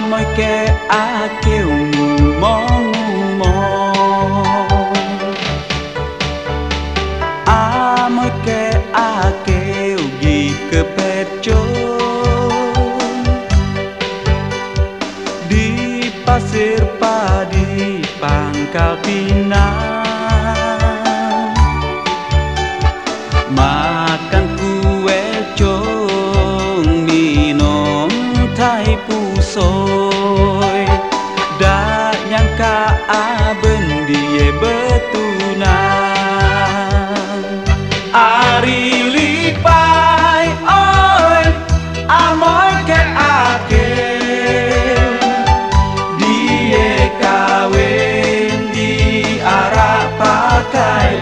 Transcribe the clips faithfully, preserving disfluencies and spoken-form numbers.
Amoi ke ake umong umong Amoi ke ake ugi kepecon Di pasir padi Pangkal Pinang makan kue cong minum thai pusoi dak nyangka aben die betunang ari lipai oi amoi ke ake die kawin di arah pakai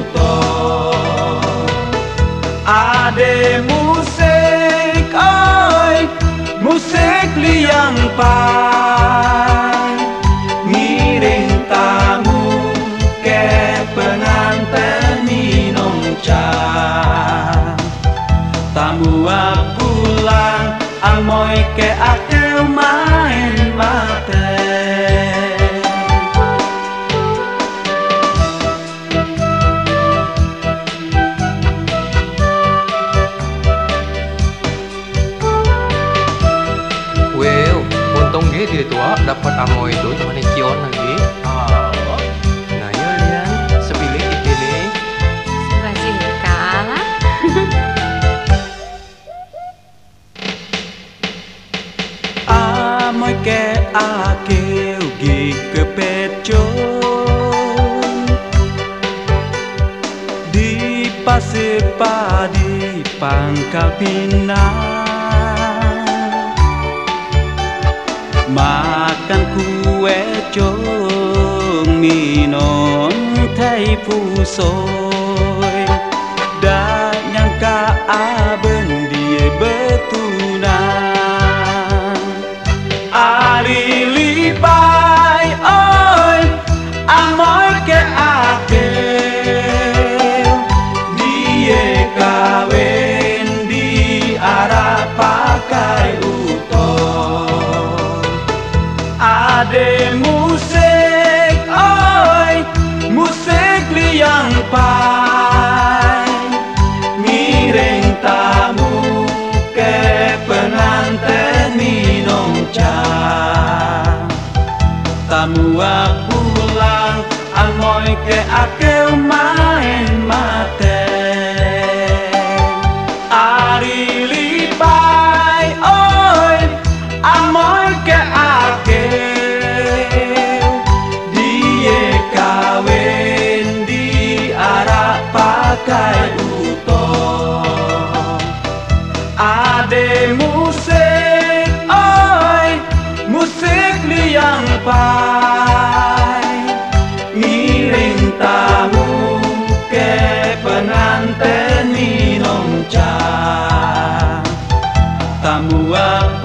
ade musik oi musik liang pai miring tamu ke pengantin minum cah tamu pulang amoy ke ake main mate dia tua dapat amoy itu cuma kion lagi. Oh. Nah ya lian sepilih dipilih. Sebajing kalah. Amoy ke ake ugi kepecon di pasir padi Pangkal Pinang makan kue cong minum thai pusoi dak nyangka aben die betunang ari lipai oi amoy ke ake die kawin di arah pakai ade musik oi musik liang pai miring tamu ke pengantin minum cah tamu pulang amoy ke ake main mate ari lipai oi amoy ke ake pakai utong ade musik oi musik liang pai miring tamu ke pengantin minum cah tamu